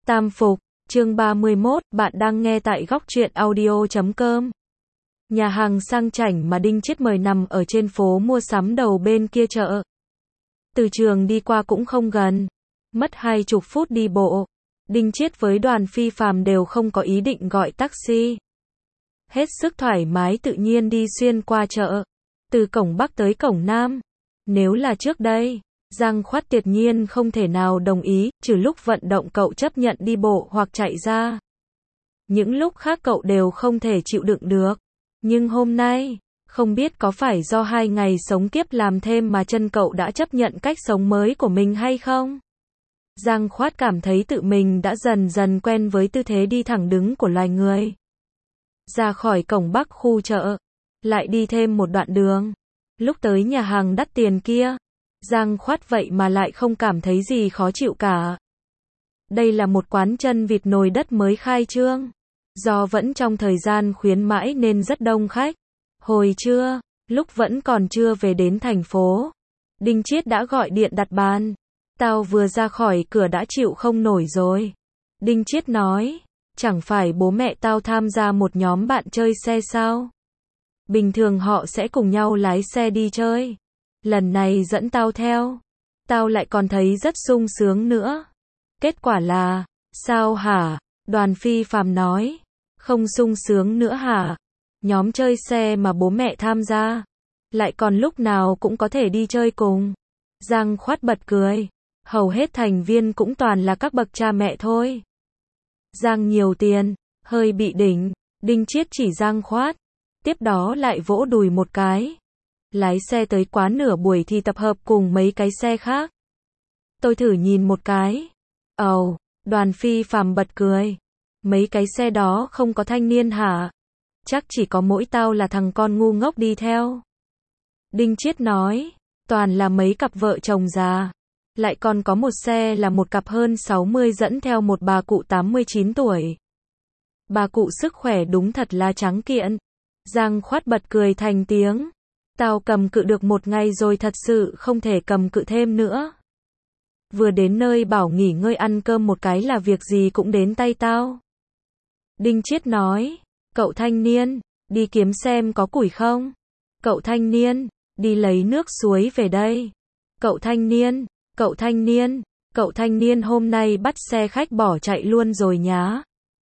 Tam Phục, chương 31, bạn đang nghe tại góc truyện audio.com. Nhà hàng sang chảnh mà Đinh Chiết mời nằm ở trên phố mua sắm đầu bên kia chợ. Từ trường đi qua cũng không gần, mất 20 phút đi bộ. Đinh Chiết với Đoàn Phi Phàm đều không có ý định gọi taxi. Hết sức thoải mái tự nhiên đi xuyên qua chợ, từ cổng Bắc tới cổng Nam. Nếu là trước đây, Giang Khoát tuyệt nhiên không thể nào đồng ý, trừ lúc vận động cậu chấp nhận đi bộ hoặc chạy ra. Những lúc khác cậu đều không thể chịu đựng được. Nhưng hôm nay, không biết có phải do 2 ngày sống kiếp làm thêm mà chân cậu đã chấp nhận cách sống mới của mình hay không? Giang Khoát cảm thấy tự mình đã dần dần quen với tư thế đi thẳng đứng của loài người. Ra khỏi cổng Bắc khu chợ, lại đi thêm một đoạn đường. Lúc tới nhà hàng đắt tiền kia, Giang Khoát vậy mà lại không cảm thấy gì khó chịu cả. Đây là một quán chân vịt nồi đất mới khai trương. Do vẫn trong thời gian khuyến mãi nên rất đông khách. Hồi trưa, lúc vẫn còn chưa về đến thành phố, Đinh Chiết đã gọi điện đặt bàn. Tao vừa ra khỏi cửa đã chịu không nổi rồi. Đinh Chiết nói, chẳng phải bố mẹ tao tham gia một nhóm bạn chơi xe sao? Bình thường họ sẽ cùng nhau lái xe đi chơi. Lần này dẫn tao theo, tao lại còn thấy rất sung sướng nữa. Kết quả là, sao hả? Đoàn Phi Phàm nói, không sung sướng nữa hả? Nhóm chơi xe mà bố mẹ tham gia, lại còn lúc nào cũng có thể đi chơi cùng. Giang Khoát bật cười, hầu hết thành viên cũng toàn là các bậc cha mẹ thôi. Giang nhiều tiền, hơi bị đỉnh. Đinh Chiết chỉ Giang Khoát, tiếp đó lại vỗ đùi một cái. Lái xe tới quán nửa buổi thì tập hợp cùng mấy cái xe khác. Tôi thử nhìn một cái. Đoàn Phi Phàm bật cười. Mấy cái xe đó không có thanh niên hả? Chắc chỉ có mỗi tao là thằng con ngu ngốc đi theo. Đinh Chiết nói, toàn là mấy cặp vợ chồng già. Lại còn có một xe là một cặp hơn 60 dẫn theo một bà cụ 89 tuổi. Bà cụ sức khỏe đúng thật là trắng kiện. Giang Khoát bật cười thành tiếng. Tao cầm cự được 1 ngày rồi, thật sự không thể cầm cự thêm nữa. Vừa đến nơi bảo nghỉ ngơi ăn cơm một cái là việc gì cũng đến tay tao. Đinh Chiết nói, cậu thanh niên, đi kiếm xem có củi không? Cậu thanh niên, đi lấy nước suối về đây. Cậu thanh niên, cậu thanh niên, cậu thanh niên hôm nay bắt xe khách bỏ chạy luôn rồi nhá.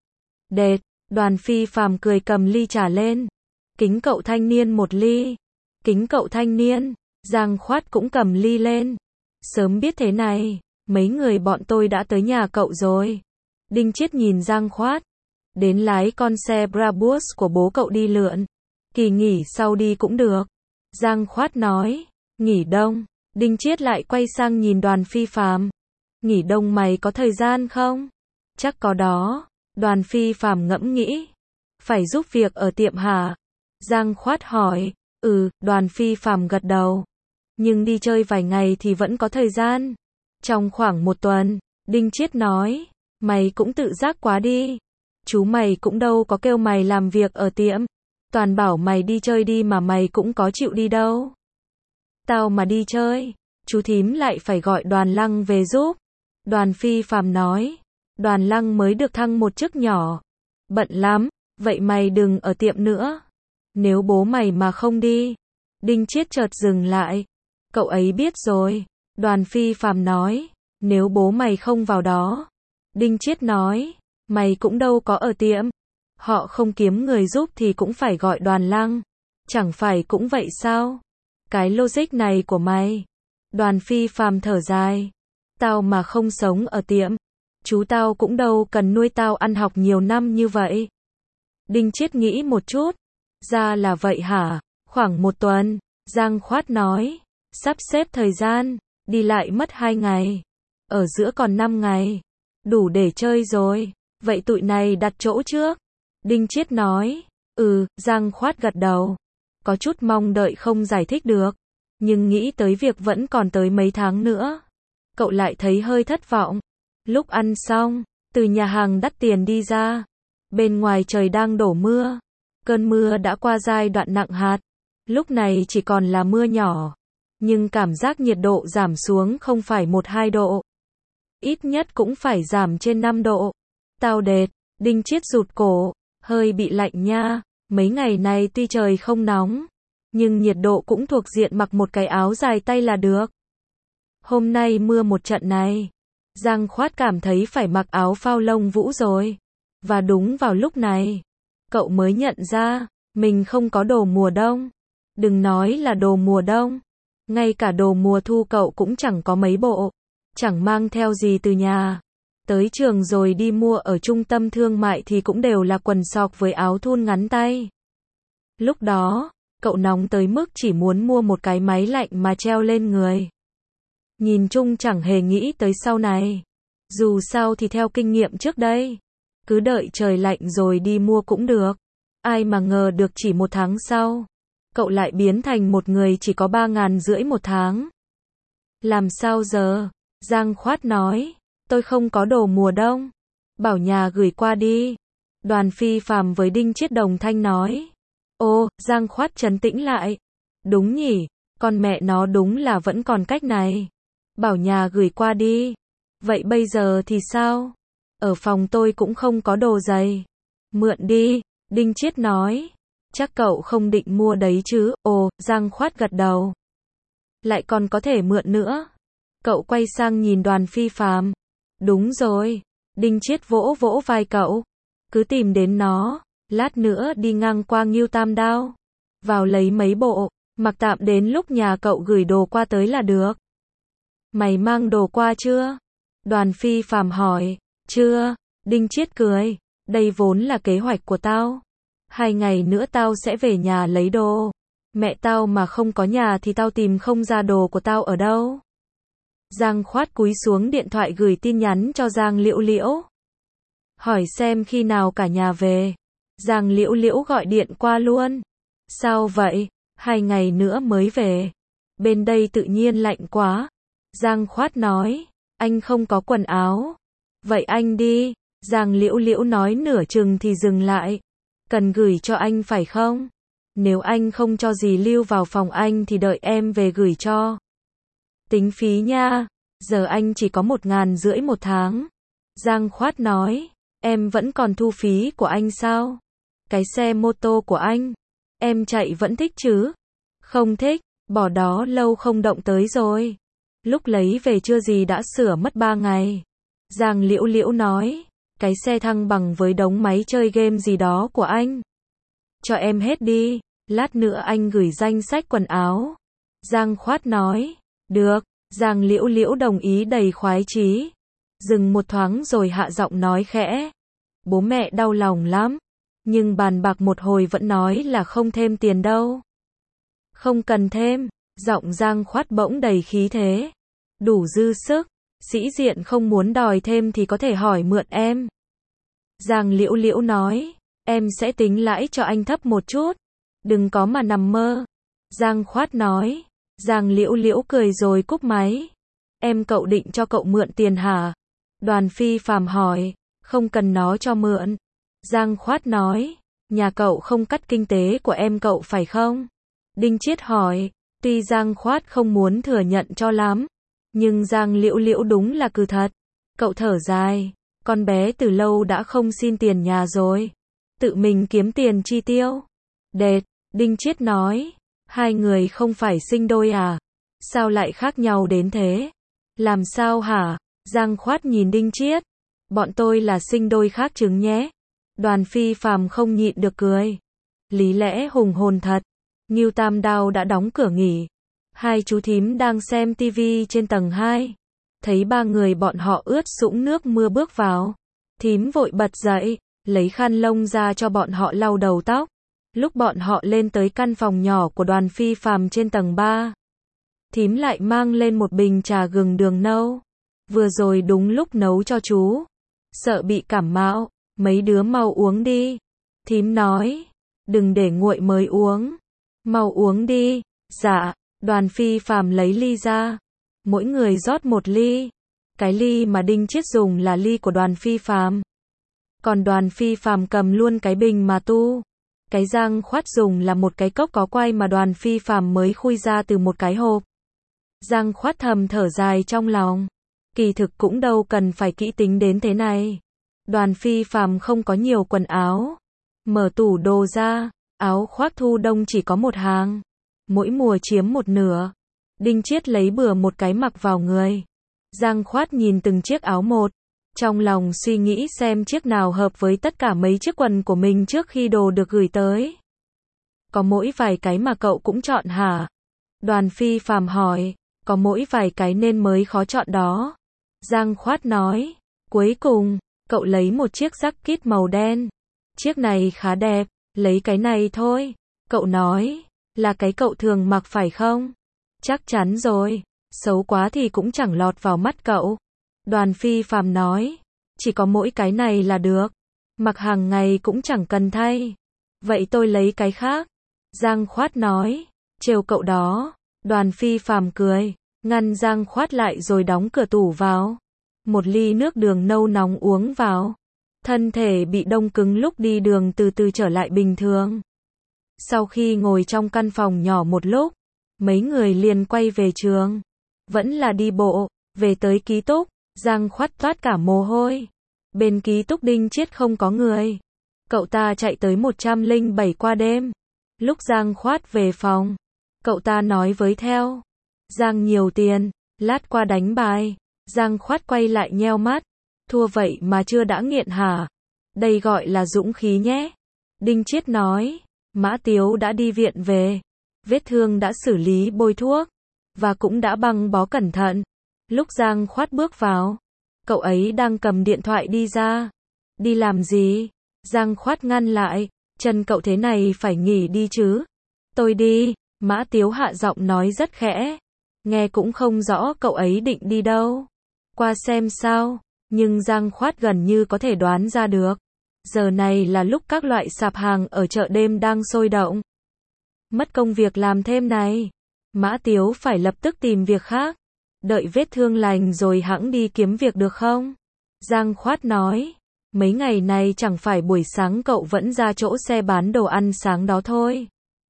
Đệt, Đoàn Phi Phàm cười cầm ly trà lên. Kính cậu thanh niên một ly. Kính cậu thanh niên. Giang Khoát cũng cầm ly lên. Sớm biết thế này, mấy người bọn tôi đã tới nhà cậu rồi. Đinh Chiết nhìn Giang Khoát. Đến lái con xe Brabus của bố cậu đi lượn. Kỳ nghỉ sau đi cũng được. Giang Khoát nói, nghỉ đông. Đinh Chiết lại quay sang nhìn Đoàn Phi Phàm. Nghỉ đông mày có thời gian không? Chắc có đó. Đoàn Phi Phàm ngẫm nghĩ. Phải giúp việc ở tiệm hả? Giang Khoát hỏi. Đoàn Phi Phàm gật đầu. Nhưng đi chơi vài ngày thì vẫn có thời gian. Trong khoảng 1 tuần, Đinh Chiết nói, mày cũng tự giác quá đi. Chú mày cũng đâu có kêu mày làm việc ở tiệm. Toàn bảo mày đi chơi đi mà mày cũng có chịu đi đâu. Tao mà đi chơi, chú thím lại phải gọi Đoàn Lăng về giúp. Đoàn Phi Phàm nói, Đoàn Lăng mới được thăng một chức nhỏ. Bận lắm, vậy mày đừng ở tiệm nữa. Nếu bố mày mà không đi. Đinh Chiết chợt dừng lại. Cậu ấy biết rồi. Đoàn Phi Phàm nói, nếu bố mày không vào đó. Đinh Chiết nói, mày cũng đâu có ở tiệm. Họ không kiếm người giúp thì cũng phải gọi Đoàn Lăng. Chẳng phải cũng vậy sao? Cái logic này của mày. Đoàn Phi Phàm thở dài. Tao mà không sống ở tiệm, chú tao cũng đâu cần nuôi tao ăn học nhiều năm như vậy. Đinh Chiết nghĩ một chút. Ra là vậy hả? Khoảng 1 tuần, Giang Khoát nói. Sắp xếp thời gian, đi lại mất 2 ngày. Ở giữa còn 5 ngày. Đủ để chơi rồi. Vậy tụi này đặt chỗ trước. Đinh Chiết nói. Giang Khoát gật đầu. Có chút mong đợi không giải thích được. Nhưng nghĩ tới việc vẫn còn tới mấy tháng nữa. Cậu lại thấy hơi thất vọng. Lúc ăn xong, từ nhà hàng đắt tiền đi ra. Bên ngoài trời đang đổ mưa. Cơn mưa đã qua giai đoạn nặng hạt. Lúc này chỉ còn là mưa nhỏ. Nhưng cảm giác nhiệt độ giảm xuống không phải 1-2 độ. ít nhất cũng phải giảm trên 5 độ. Tao đệt, Đinh Chiết rụt cổ, hơi bị lạnh nha, mấy ngày này tuy trời không nóng, nhưng nhiệt độ cũng thuộc diện mặc một cái áo dài tay là được. Hôm nay mưa một trận này, Giang Khoát cảm thấy phải mặc áo phao lông vũ rồi. Và đúng vào lúc này, cậu mới nhận ra, mình không có đồ mùa đông. Đừng nói là đồ mùa đông, ngay cả đồ mùa thu cậu cũng chẳng có mấy bộ, chẳng mang theo gì từ nhà. Tới trường rồi đi mua ở trung tâm thương mại thì cũng đều là quần sọc với áo thun ngắn tay. Lúc đó, cậu nóng tới mức chỉ muốn mua một cái máy lạnh mà treo lên người. Nhìn chung chẳng hề nghĩ tới sau này. Dù sao thì theo kinh nghiệm trước đây, cứ đợi trời lạnh rồi đi mua cũng được. Ai mà ngờ được chỉ 1 tháng sau, cậu lại biến thành một người chỉ có 3.500 một tháng. Làm sao giờ? Giang Khoát nói, tôi không có đồ mùa đông. Bảo nhà gửi qua đi. Đoàn Phi Phàm với Đinh Chiết đồng thanh nói. Ô, Giang Khoát trấn tĩnh lại. Đúng nhỉ, con mẹ nó đúng là vẫn còn cách này. Bảo nhà gửi qua đi. Vậy bây giờ thì sao? Ở phòng tôi cũng không có đồ giày. Mượn đi, Đinh Chiết nói. Chắc cậu không định mua đấy chứ? Ồ, Giang Khoát gật đầu. Lại còn có thể mượn nữa. Cậu quay sang nhìn Đoàn Phi Phàm. Đúng rồi. Đinh Chiết vỗ vỗ vai cậu. Cứ tìm đến nó. Lát nữa đi ngang qua Ngưu Tam Đao. Vào lấy mấy bộ. Mặc tạm đến lúc nhà cậu gửi đồ qua tới là được. Mày mang đồ qua chưa? Đoàn Phi Phàm hỏi. Chưa. Đinh Chiết cười. Đây vốn là kế hoạch của tao. 2 ngày nữa tao sẽ về nhà lấy đồ. Mẹ tao mà không có nhà thì tao tìm không ra đồ của tao ở đâu. Giang Khoát cúi xuống điện thoại gửi tin nhắn cho Giang Liễu Liễu. Hỏi xem khi nào cả nhà về. Giang Liễu Liễu gọi điện qua luôn. Sao vậy? 2 ngày nữa mới về. Bên đây tự nhiên lạnh quá. Giang Khoát nói. Anh không có quần áo. Vậy anh đi. Giang Liễu Liễu nói nửa chừng thì dừng lại. Cần gửi cho anh phải không? Nếu anh không cho gì lưu vào phòng anh thì đợi em về gửi cho. Tính phí nha. Giờ anh chỉ có 1.500 một tháng. Giang Khoát nói. Em vẫn còn thu phí của anh sao? Cái xe mô tô của anh, em chạy vẫn thích chứ? Không thích, bỏ đó lâu không động tới rồi. Lúc lấy về chưa gì đã sửa mất 3 ngày. Giang Liễu Liễu nói. Cái xe thăng bằng với đống máy chơi game gì đó của anh. Cho em hết đi, lát nữa anh gửi danh sách quần áo. Giang Khoát nói. Được, Giang Liễu Liễu đồng ý đầy khoái chí. Dừng một thoáng rồi hạ giọng nói khẽ. Bố mẹ đau lòng lắm. Nhưng bàn bạc một hồi vẫn nói là không thêm tiền đâu. Không cần thêm, giọng Giang Khoát bỗng đầy khí thế. Đủ dư sức, sĩ diện không muốn đòi thêm thì có thể hỏi mượn em. Giang Liễu Liễu nói, em sẽ tính lãi cho anh thấp một chút. Đừng có mà nằm mơ. Giang Khoát nói. Giang Liễu Liễu cười rồi cúp máy. Em cậu định cho cậu mượn tiền hả? Đoàn Phi Phàm hỏi. Không cần nó cho mượn. Giang Khoát nói. Nhà cậu không cắt kinh tế của em cậu phải không? Đinh Chiết hỏi. Tuy Giang Khoát không muốn thừa nhận cho lắm, nhưng Giang Liễu Liễu đúng là cừ thật. Cậu thở dài. Con bé từ lâu đã không xin tiền nhà rồi. Tự mình kiếm tiền chi tiêu. Đệt, Đinh Chiết nói. Hai người không phải sinh đôi à? Sao lại khác nhau đến thế? Làm sao hả? Giang Khoát nhìn Đinh Chiết. Bọn tôi là sinh đôi khác chứng nhé. Đoàn Phi Phàm không nhịn được cười. Lý lẽ hùng hồn thật. Ngưu Tam Đao đã đóng cửa nghỉ. Hai chú thím đang xem tivi trên tầng 2. Thấy 3 người bọn họ ướt sũng nước mưa bước vào. Thím vội bật dậy, lấy khăn lông ra cho bọn họ lau đầu tóc. Lúc bọn họ lên tới căn phòng nhỏ của Đoàn Phi Phàm trên tầng 3. Thím lại mang lên một bình trà gừng đường nâu. Vừa rồi đúng lúc nấu cho chú. Sợ bị cảm mạo, mấy đứa mau uống đi. Thím nói, đừng để nguội mới uống. Mau uống đi. Dạ, Đoàn Phi Phàm lấy ly ra. Mỗi người rót một ly. Cái ly mà Đinh Chiết dùng là ly của Đoàn Phi Phàm. Còn Đoàn Phi Phàm cầm luôn cái bình mà tu. Cái Giang Khoát dùng là một cái cốc có quai mà Đoàn Phi Phàm mới khui ra từ một cái hộp. Giang Khoát thầm thở dài trong lòng. Kỳ thực cũng đâu cần phải kỹ tính đến thế này. Đoàn Phi Phàm không có nhiều quần áo. Mở tủ đồ ra, áo khoác thu đông chỉ có một hàng. Mỗi mùa chiếm một nửa. Đinh Chiết lấy bừa một cái mặc vào người. Giang Khoát nhìn từng chiếc áo một. Trong lòng suy nghĩ xem chiếc nào hợp với tất cả mấy chiếc quần của mình trước khi đồ được gửi tới. Có mỗi vài cái mà cậu cũng chọn hả? Đoàn Phi Phàm hỏi. Có mỗi vài cái nên mới khó chọn đó. Giang Khoát nói. Cuối cùng, cậu lấy một chiếc jacket màu đen. Chiếc này khá đẹp, lấy cái này thôi. Cậu nói. Là cái cậu thường mặc phải không? Chắc chắn rồi, xấu quá thì cũng chẳng lọt vào mắt cậu. Đoàn Phi Phàm nói. Chỉ có mỗi cái này là được. Mặc hàng ngày cũng chẳng cần thay. Vậy tôi lấy cái khác. Giang Khoát nói. Trêu cậu đó. Đoàn Phi Phàm cười. Ngăn Giang Khoát lại rồi đóng cửa tủ vào. Một ly nước đường nâu nóng uống vào. Thân thể bị đông cứng lúc đi đường từ từ trở lại bình thường. Sau khi ngồi trong căn phòng nhỏ một lúc, mấy người liền quay về trường. Vẫn là đi bộ, về tới ký túc, Giang Khoát toát cả mồ hôi. Bên ký túc Đinh Chiết không có người. Cậu ta chạy tới 107 qua đêm. Lúc Giang Khoát về phòng, cậu ta nói với theo. Giang nhiều tiền, lát qua đánh bài. Giang Khoát quay lại nheo mắt. Thua vậy mà chưa đã nghiện hả? Đây gọi là dũng khí nhé. Đinh Chiết nói. Mã Tiếu đã đi viện về. Vết thương đã xử lý bôi thuốc. Và cũng đã băng bó cẩn thận. Lúc Giang Khoát bước vào, cậu ấy đang cầm điện thoại đi ra. Đi làm gì? Giang Khoát ngăn lại. Chân cậu thế này phải nghỉ đi chứ. Tôi đi. Mã Tiếu hạ giọng nói rất khẽ. Nghe cũng không rõ cậu ấy định đi đâu. Qua xem sao. Nhưng Giang Khoát gần như có thể đoán ra được. Giờ này là lúc các loại sạp hàng ở chợ đêm đang sôi động. Mất công việc làm thêm này. Mã Tiếu phải lập tức tìm việc khác. Đợi vết thương lành rồi hẵng đi kiếm việc được không? Giang Khoát nói. Mấy ngày này chẳng phải buổi sáng cậu vẫn ra chỗ xe bán đồ ăn sáng đó thôi.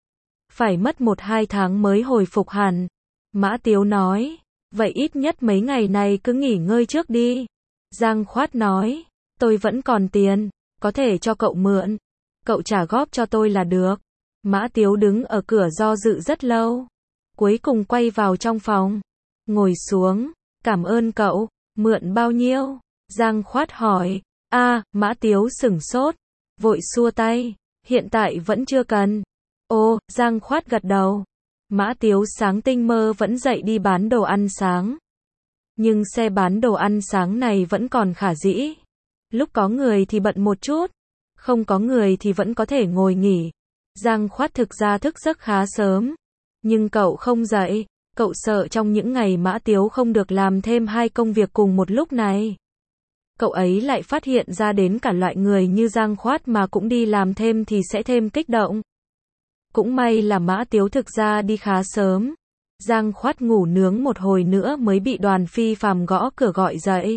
Phải mất 1-2 tháng mới hồi phục hẳn. Mã Tiếu nói. Vậy ít nhất mấy ngày này cứ nghỉ ngơi trước đi. Giang Khoát nói. Tôi vẫn còn tiền. Có thể cho cậu mượn. Cậu trả góp cho tôi là được. Mã Tiếu đứng ở cửa do dự rất lâu. Cuối cùng quay vào trong phòng. Ngồi xuống. Cảm ơn cậu. Mượn bao nhiêu? Giang Khoát hỏi. Mã Tiếu sửng sốt. Vội xua tay. Hiện tại vẫn chưa cần. Ồ, Giang Khoát gật đầu. Mã Tiếu sáng tinh mơ vẫn dậy đi bán đồ ăn sáng. Nhưng xe bán đồ ăn sáng này vẫn còn khả dĩ. Lúc có người thì bận một chút. Không có người thì vẫn có thể ngồi nghỉ. Giang Khoát thực ra thức giấc khá sớm. Nhưng cậu không dậy. Cậu sợ trong những ngày Mã Tiếu không được làm thêm 2 công việc cùng một lúc này. Cậu ấy lại phát hiện ra đến cả loại người như Giang Khoát mà cũng đi làm thêm thì sẽ thêm kích động. Cũng may là Mã Tiếu thực ra đi khá sớm. Giang Khoát ngủ nướng một hồi nữa mới bị Đoàn Phi Phàm gõ cửa gọi dậy.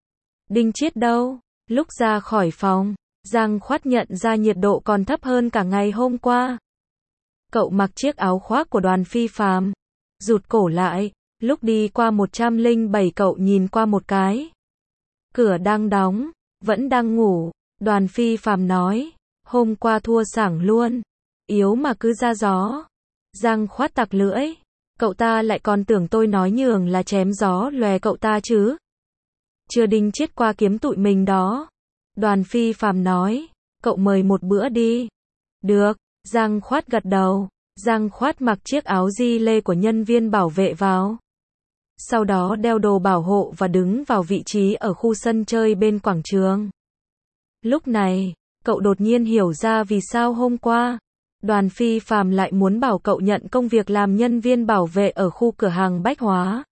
Đinh Chiết đâu? Lúc ra khỏi phòng, Giang Khoát nhận ra nhiệt độ còn thấp hơn cả ngày hôm qua. Cậu mặc chiếc áo khoác của Đoàn Phi Phàm, rụt cổ lại. Lúc đi qua 107 cậu nhìn qua một cái. Cửa đang đóng, vẫn đang ngủ. Đoàn Phi Phàm nói. Hôm qua thua sảng luôn. Yếu mà cứ ra gió. Giang Khoát tặc lưỡi. Cậu ta lại còn tưởng tôi nói nhường là chém gió lòe cậu ta chứ. Chưa Đinh Chiết qua kiếm tụi mình đó. Đoàn Phi Phàm nói. Cậu mời một bữa đi. Được. Giang Khoát gật đầu. Giang Khoát mặc chiếc áo di lê của nhân viên bảo vệ vào. Sau đó đeo đồ bảo hộ và đứng vào vị trí ở khu sân chơi bên quảng trường. Lúc này, cậu đột nhiên hiểu ra vì sao hôm qua Đoàn Phi Phàm lại muốn bảo cậu nhận công việc làm nhân viên bảo vệ ở khu cửa hàng bách hóa.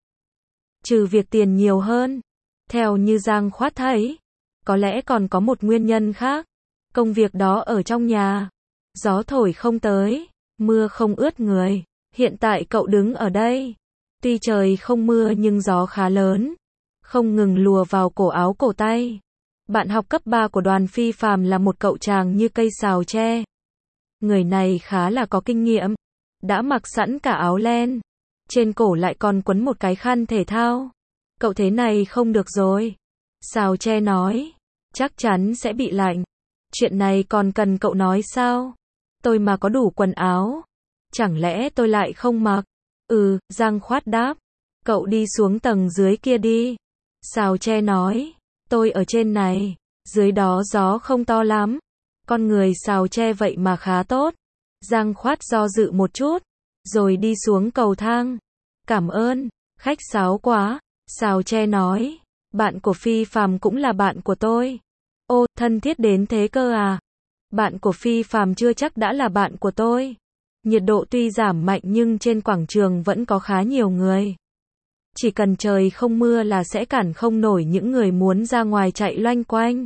Trừ việc tiền nhiều hơn, theo như Giang Khoát thấy, có lẽ còn có một nguyên nhân khác. Công việc đó ở trong nhà, gió thổi không tới, mưa không ướt người. Hiện tại cậu đứng ở đây, tuy trời không mưa nhưng gió khá lớn, không ngừng lùa vào cổ áo cổ tay. Bạn học cấp 3 của Đoàn Phi Phàm là một cậu chàng như cây sào tre. Người này khá là có kinh nghiệm, đã mặc sẵn cả áo len, trên cổ lại còn quấn một cái khăn thể thao. Cậu thế này không được rồi. Sào tre nói. Chắc chắn sẽ bị lạnh. Chuyện này còn cần cậu nói sao? Tôi mà có đủ quần áo. Chẳng lẽ tôi lại không mặc? Giang Khoát đáp. Cậu đi xuống tầng dưới kia đi. Sào tre nói. Tôi ở trên này. Dưới đó gió không to lắm. Con người sào tre vậy mà khá tốt. Giang Khoát do dự một chút. Rồi đi xuống cầu thang. Cảm ơn. Khách sáo quá. Sào tre nói. Bạn của Phi Phàm cũng là bạn của tôi. Ô, thân thiết đến thế cơ à? Bạn của Phi Phàm chưa chắc đã là bạn của tôi. Nhiệt độ tuy giảm mạnh nhưng trên quảng trường vẫn có khá nhiều người. Chỉ cần trời không mưa là sẽ cản không nổi những người muốn ra ngoài chạy loanh quanh.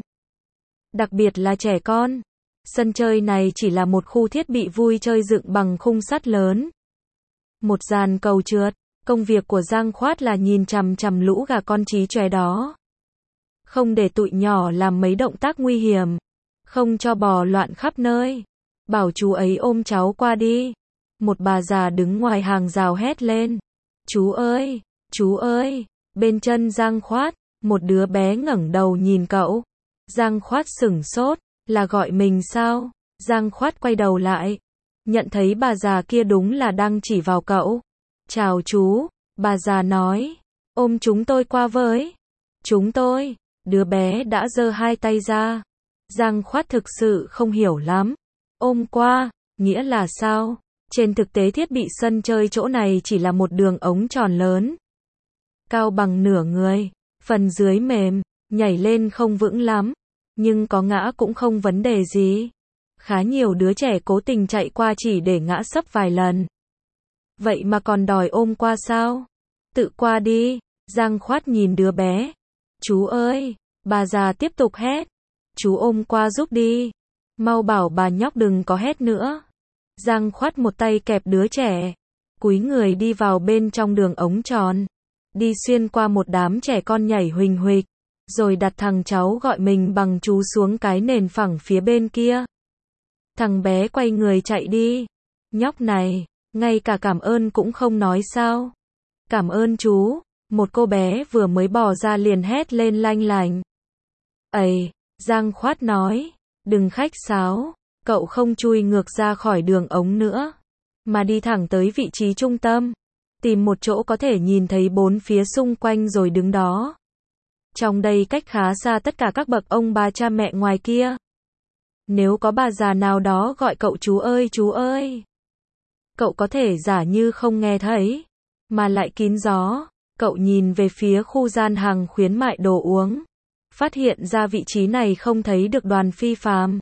Đặc biệt là trẻ con. Sân chơi này chỉ là một khu thiết bị vui chơi dựng bằng khung sắt lớn. Một dàn cầu trượt. Công việc của Giang Khoát là nhìn chằm chằm lũ gà con trí chóe đó. Không để tụi nhỏ làm mấy động tác nguy hiểm. Không cho bò loạn khắp nơi. Bảo chú ấy ôm cháu qua đi. Một bà già đứng ngoài hàng rào hét lên. Chú ơi, chú ơi. Bên chân Giang Khoát, một đứa bé ngẩng đầu nhìn cậu. Giang Khoát sửng sốt, là gọi mình sao? Giang Khoát quay đầu lại. Nhận thấy bà già kia đúng là đang chỉ vào cậu. Chào chú, bà già nói. Ôm chúng tôi qua với. Chúng tôi. Đứa bé đã giơ hai tay ra. Giang Khoát thực sự không hiểu lắm. Ôm qua, nghĩa là sao? Trên thực tế thiết bị sân chơi chỗ này chỉ là một đường ống tròn lớn. Cao bằng nửa người, phần dưới mềm, nhảy lên không vững lắm. Nhưng có ngã cũng không vấn đề gì. Khá nhiều đứa trẻ cố tình chạy qua chỉ để ngã sấp vài lần. Vậy mà còn đòi ôm qua sao? Tự qua đi. Giang Khoát nhìn đứa bé. Chú ơi, bà già tiếp tục hét. Chú ôm qua giúp đi. Mau bảo bà nhóc đừng có hét nữa. Giang Khoát một tay kẹp đứa trẻ. Cúi người đi vào bên trong đường ống tròn. Đi xuyên qua một đám trẻ con nhảy huỳnh huỵch. Rồi đặt thằng cháu gọi mình bằng chú xuống cái nền phẳng phía bên kia. Thằng bé quay người chạy đi. Nhóc này, ngay cả cảm ơn cũng không nói sao. Cảm ơn chú. Một cô bé vừa mới bò ra liền hét lên lanh lành. Ây, Giang Khoát nói. Đừng khách sáo. Cậu không chui ngược ra khỏi đường ống nữa. Mà đi thẳng tới vị trí trung tâm. Tìm một chỗ có thể nhìn thấy bốn phía xung quanh rồi đứng đó. Trong đây cách khá xa tất cả các bậc ông bà cha mẹ ngoài kia. Nếu có bà già nào đó gọi cậu chú ơi chú ơi. Cậu có thể giả như không nghe thấy. Mà lại kín gió. Cậu nhìn về phía khu gian hàng khuyến mại đồ uống. Phát hiện ra vị trí này không thấy được Đoàn Phi Phàm.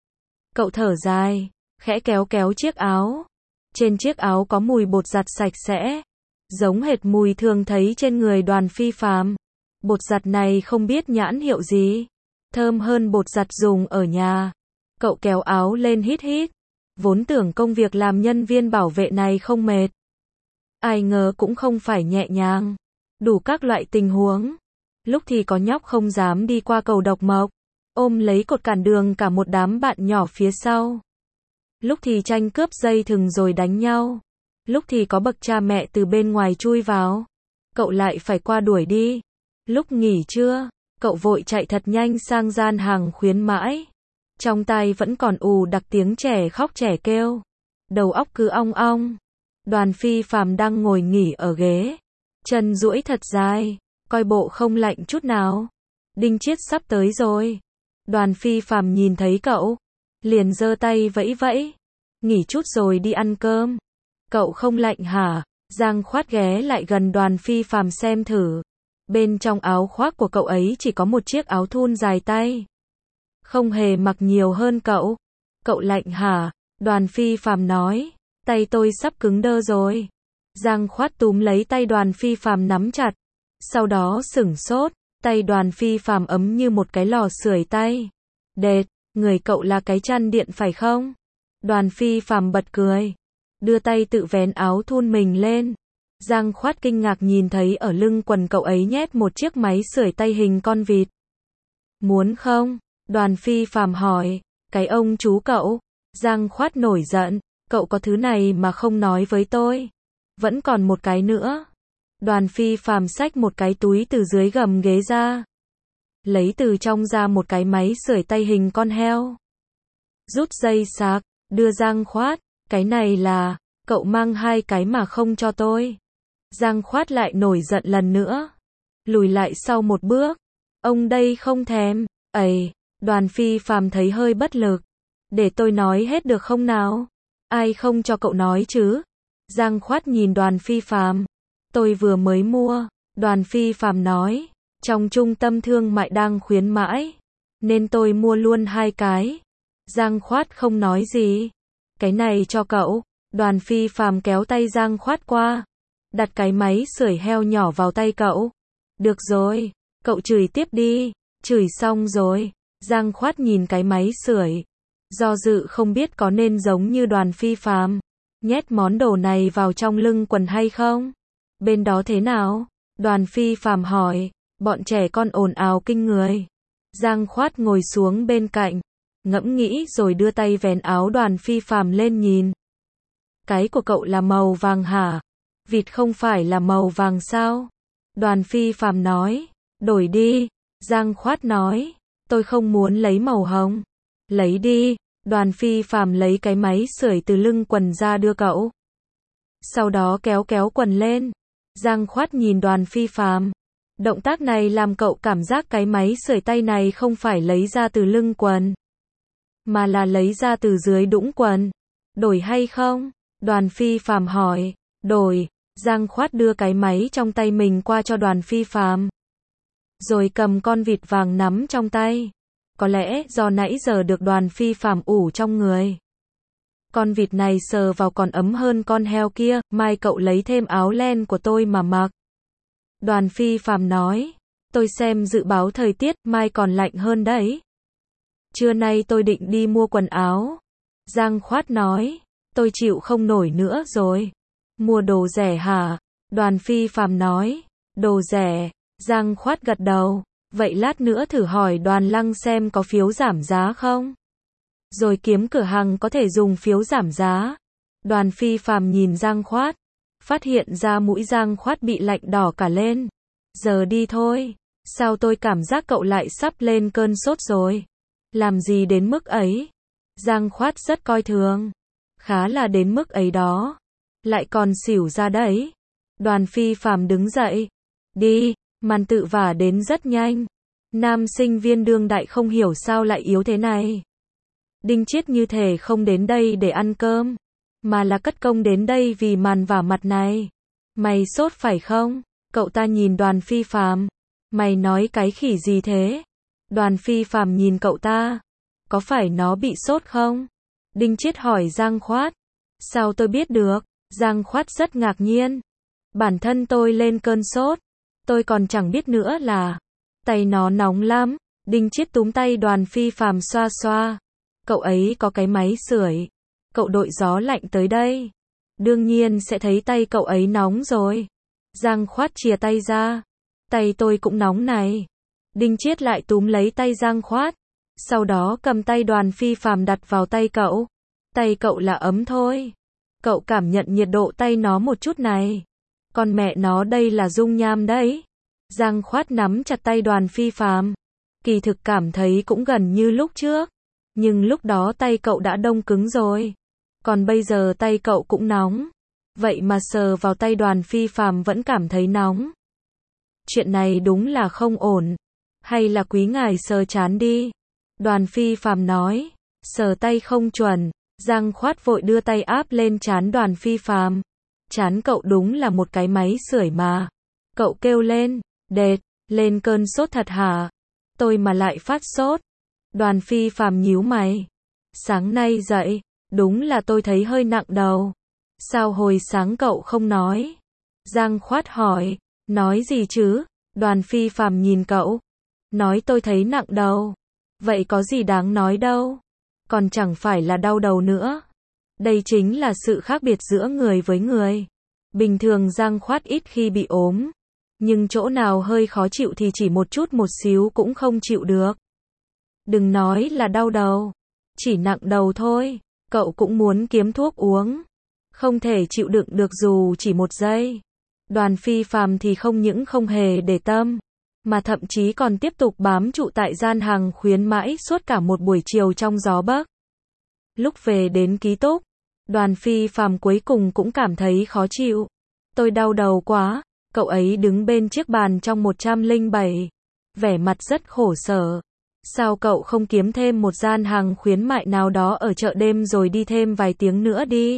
Cậu thở dài. Khẽ kéo kéo chiếc áo. Trên chiếc áo có mùi bột giặt sạch sẽ. Giống hệt mùi thường thấy trên người Đoàn Phi Phàm. Bột giặt này không biết nhãn hiệu gì. Thơm hơn bột giặt dùng ở nhà. Cậu kéo áo lên hít hít. Vốn tưởng công việc làm nhân viên bảo vệ này không mệt. Ai ngờ cũng không phải nhẹ nhàng. Đủ các loại tình huống. Lúc thì có nhóc không dám đi qua cầu độc mộc. Ôm lấy cột cản đường cả một đám bạn nhỏ phía sau. Lúc thì tranh cướp dây thừng rồi đánh nhau. Lúc thì có bậc cha mẹ từ bên ngoài chui vào. Cậu lại phải qua đuổi đi. Lúc nghỉ trưa, cậu vội chạy thật nhanh sang gian hàng khuyến mãi. Trong tai vẫn còn ù đặc tiếng trẻ khóc trẻ kêu. Đầu óc cứ ong ong. Đoàn Phi Phàm đang ngồi nghỉ ở ghế. Chân duỗi thật dài, coi bộ không lạnh chút nào. Đinh Chiết sắp tới rồi. Đoàn Phi Phàm nhìn thấy cậu, liền giơ tay vẫy vẫy. Nghỉ chút rồi đi ăn cơm. Cậu không lạnh hả? Giang Khoát ghé lại gần Đoàn Phi Phàm xem thử. Bên trong áo khoác của cậu ấy chỉ có một chiếc áo thun dài tay. Không hề mặc nhiều hơn cậu. Cậu lạnh hả? Đoàn Phi Phàm nói. Tay tôi sắp cứng đơ rồi. Giang Khoát túm lấy tay Đoàn Phi Phàm nắm chặt. Sau đó sửng sốt. Tay Đoàn Phi Phàm ấm như một cái lò sưởi tay. Đệt, người cậu là cái chăn điện phải không? Đoàn Phi Phàm bật cười. Đưa tay tự vén áo thun mình lên. Giang Khoát kinh ngạc nhìn thấy ở lưng quần cậu ấy nhét một chiếc máy sưởi tay hình con vịt. Muốn không? Đoàn Phi Phàm hỏi. Cái ông chú cậu. Giang Khoát nổi giận. Cậu có thứ này mà không nói với tôi. Vẫn còn một cái nữa. Đoàn Phi Phàm xách một cái túi từ dưới gầm ghế ra. Lấy từ trong ra một cái máy sưởi tay hình con heo. Rút dây sạc, đưa Giang Khoát. Cái này là, cậu mang 2 cái mà không cho tôi. Giang Khoát lại nổi giận lần nữa. Lùi lại sau một bước. Ông đây không thèm. Ây, Đoàn Phi Phàm thấy hơi bất lực. Để tôi nói hết được không nào? Ai không cho cậu nói chứ? Giang Khoát nhìn Đoàn Phi Phàm. Tôi vừa mới mua. Đoàn Phi Phàm nói. Trong trung tâm thương mại đang khuyến mãi. Nên tôi mua luôn 2 cái. Giang Khoát không nói gì. Cái này cho cậu. Đoàn Phi Phàm kéo tay Giang Khoát qua. Đặt cái máy sưởi heo nhỏ vào tay cậu. Được rồi, cậu chửi tiếp đi. Chửi xong rồi. Giang Khoát nhìn cái máy sưởi. Do dự không biết có nên giống như Đoàn Phi Phàm, nhét món đồ này vào trong lưng quần hay không? Bên đó thế nào? Đoàn Phi Phàm hỏi. Bọn trẻ con ồn ào kinh người. Giang Khoát ngồi xuống bên cạnh, ngẫm nghĩ rồi đưa tay vén áo Đoàn Phi Phàm lên nhìn. Cái của cậu là màu vàng hả? Vịt không phải là màu vàng sao? Đoàn Phi Phàm nói. Đổi đi. Giang Khoát nói. Tôi không muốn lấy màu hồng. Lấy đi. Đoàn Phi Phàm lấy cái máy sưởi từ lưng quần ra đưa cậu. Sau đó kéo quần lên. Giang Khoát nhìn Đoàn Phi Phàm. Động tác này làm cậu cảm giác cái máy sưởi tay này không phải lấy ra từ lưng quần, mà là lấy ra từ dưới đũng quần. Đổi hay không? Đoàn Phi Phàm hỏi. Đổi. Giang Khoát đưa cái máy trong tay mình qua cho Đoàn Phi Phàm. Rồi cầm con vịt vàng nắm trong tay. Có lẽ do nãy giờ được Đoàn Phi Phàm ủ trong người. Con vịt này sờ vào còn ấm hơn con heo kia, mai cậu lấy thêm áo len của tôi mà mặc. Đoàn Phi Phàm nói. Tôi xem dự báo thời tiết, mai còn lạnh hơn đấy. Trưa nay tôi định đi mua quần áo. Giang Khoát nói. Tôi chịu không nổi nữa rồi. Mua đồ rẻ hả? Đoàn Phi Phàm nói. Đồ rẻ. Giang Khoát gật đầu. Vậy lát nữa thử hỏi Đoàn Lăng xem có phiếu giảm giá không? Rồi kiếm cửa hàng có thể dùng phiếu giảm giá. Đoàn Phi Phàm nhìn Giang Khoát. Phát hiện ra mũi Giang Khoát bị lạnh đỏ cả lên. Giờ đi thôi. Sao tôi cảm giác cậu lại sắp lên cơn sốt rồi? Làm gì đến mức ấy? Giang Khoát rất coi thường. Khá là đến mức ấy đó. Lại còn xỉu ra đấy. Đoàn Phi Phàm đứng dậy. Đi. Màn tự vả đến rất nhanh. Nam sinh viên đương đại không hiểu sao lại yếu thế này. Đinh Chiết như thể không đến đây để ăn cơm, mà là cất công đến đây vì màn vả mặt này. Mày sốt phải không? Cậu ta nhìn Đoàn Phi Phàm. Mày nói cái khỉ gì thế? Đoàn Phi Phàm nhìn cậu ta. Có phải nó bị sốt không? Đinh Chiết hỏi Giang Khoát. Sao tôi biết được? Giang Khoát rất ngạc nhiên. Bản thân tôi lên cơn sốt. Tôi còn chẳng biết nữa là. Tay nó nóng lắm. Đinh Chiết túm tay Đoàn Phi Phàm xoa xoa. Cậu ấy có cái máy sưởi. Cậu đội gió lạnh tới đây. Đương nhiên sẽ thấy tay cậu ấy nóng rồi. Giang Khoát chìa tay ra. Tay tôi cũng nóng này. Đinh Chiết lại túm lấy tay Giang Khoát. Sau đó cầm tay Đoàn Phi Phàm đặt vào tay cậu. Tay cậu là ấm thôi. Cậu cảm nhận nhiệt độ tay nó một chút này. Con mẹ nó đây là dung nham đấy. Giang Khoát nắm chặt tay Đoàn Phi Phàm. Kỳ thực cảm thấy cũng gần như lúc trước. Nhưng lúc đó tay cậu đã đông cứng rồi. Còn bây giờ tay cậu cũng nóng. Vậy mà sờ vào tay Đoàn Phi Phàm vẫn cảm thấy nóng. Chuyện này đúng là không ổn. Hay là quý ngài sờ trán đi. Đoàn Phi Phàm nói. Sờ tay không chuẩn. Giang Khoát vội đưa tay áp lên trán Đoàn Phi Phàm. Trán cậu đúng là một cái máy sưởi mà. Cậu kêu lên. Đệt, lên cơn sốt thật hả? Tôi mà lại phát sốt. Đoàn Phi Phàm nhíu mày. Sáng nay dậy, đúng là tôi thấy hơi nặng đầu. Sao hồi sáng cậu không nói? Giang Khoát hỏi. Nói gì chứ? Đoàn Phi Phàm nhìn cậu. Nói tôi thấy nặng đầu. Vậy có gì đáng nói đâu. Còn chẳng phải là đau đầu nữa. Đây chính là sự khác biệt giữa người với người. Bình thường Giang Khoát ít khi bị ốm. Nhưng chỗ nào hơi khó chịu thì chỉ một chút một xíu cũng không chịu được. Đừng nói là đau đầu. Chỉ nặng đầu thôi. Cậu cũng muốn kiếm thuốc uống. Không thể chịu đựng được dù chỉ 1 giây. Đoàn Phi Phàm thì không những không hề để tâm, mà thậm chí còn tiếp tục bám trụ tại gian hàng khuyến mãi suốt cả một buổi chiều trong gió bấc. Lúc về đến ký túc, Đoàn Phi Phàm cuối cùng cũng cảm thấy khó chịu. Tôi đau đầu quá, cậu ấy đứng bên chiếc bàn trong 107, vẻ mặt rất khổ sở. Sao cậu không kiếm thêm một gian hàng khuyến mại nào đó ở chợ đêm rồi đi thêm vài tiếng nữa đi?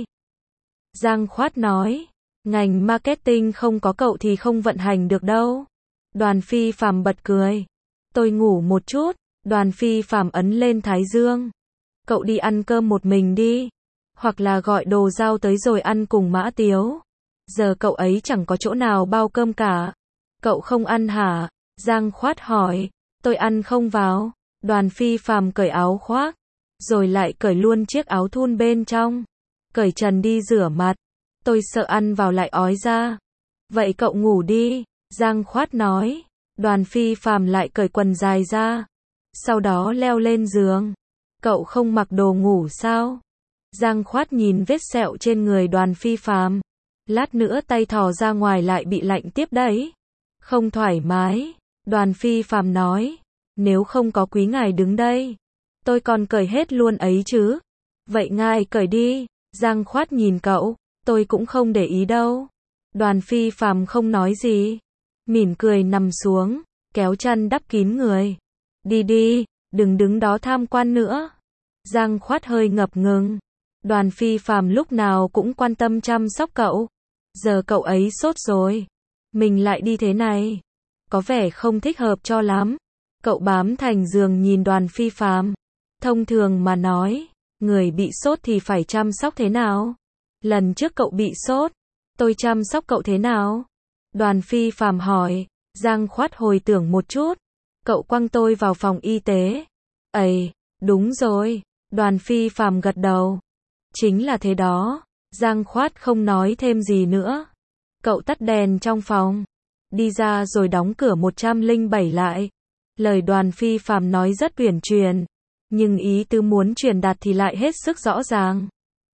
Giang Khoát nói, ngành marketing không có cậu thì không vận hành được đâu. Đoàn Phi Phàm bật cười. Tôi ngủ một chút. Đoàn Phi Phàm ấn lên thái dương. Cậu đi ăn cơm một mình đi. Hoặc là gọi đồ giao tới rồi ăn cùng Mã Tiếu. Giờ cậu ấy chẳng có chỗ nào bao cơm cả. Cậu không ăn hả? Giang Khoát hỏi. Tôi ăn không vào. Đoàn Phi Phàm cởi áo khoác. Rồi lại cởi luôn chiếc áo thun bên trong. Cởi trần đi rửa mặt. Tôi sợ ăn vào lại ói ra. Vậy cậu ngủ đi. Giang Khoát nói. Đoàn Phi Phàm lại cởi quần dài ra. Sau đó leo lên giường. Cậu không mặc đồ ngủ sao? Giang Khoát nhìn vết sẹo trên người Đoàn Phi Phàm. Lát nữa tay thò ra ngoài lại bị lạnh tiếp đấy. Không thoải mái. Đoàn Phi Phàm nói. Nếu không có quý ngài đứng đây, tôi còn cởi hết luôn ấy chứ. Vậy ngài cởi đi. Giang Khoát nhìn cậu. Tôi cũng không để ý đâu. Đoàn Phi Phàm không nói gì. Mỉm cười nằm xuống, kéo chăn đắp kín người. Đi đi, đừng đứng đó tham quan nữa. Giang Khoát hơi ngập ngừng. Đoàn Phi Phàm lúc nào cũng quan tâm chăm sóc cậu. Giờ cậu ấy sốt rồi. Mình lại đi thế này. Có vẻ không thích hợp cho lắm. Cậu bám thành giường nhìn Đoàn Phi Phàm. Thông thường mà nói, người bị sốt thì phải chăm sóc thế nào? Lần trước cậu bị sốt, tôi chăm sóc cậu thế nào? Đoàn Phi Phàm hỏi. Giang Khoát hồi tưởng một chút. Cậu quăng tôi vào phòng y tế. Ây, đúng rồi. Đoàn Phi Phàm gật đầu. Chính là thế đó. Giang Khoát không nói thêm gì nữa. Cậu tắt đèn trong phòng. Đi ra rồi đóng cửa 107 lại. Lời Đoàn Phi Phàm nói rất uyển chuyển. Nhưng ý tứ muốn truyền đạt thì lại hết sức rõ ràng.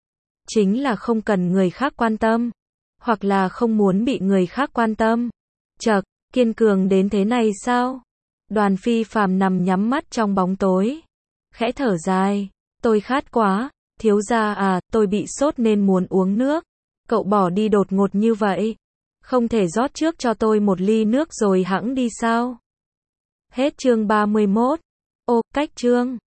Chính là không cần người khác quan tâm. Hoặc là không muốn bị người khác quan tâm. Chậc, kiên cường đến thế này sao? Đoàn Phi Phàm nằm nhắm mắt trong bóng tối. Khẽ thở dài. Tôi khát quá. Thiếu gia à, tôi bị sốt nên muốn uống nước. Cậu bỏ đi đột ngột như vậy. Không thể rót trước cho tôi một ly nước rồi hẵng đi sao? Hết chương 31. Ô, cách chương.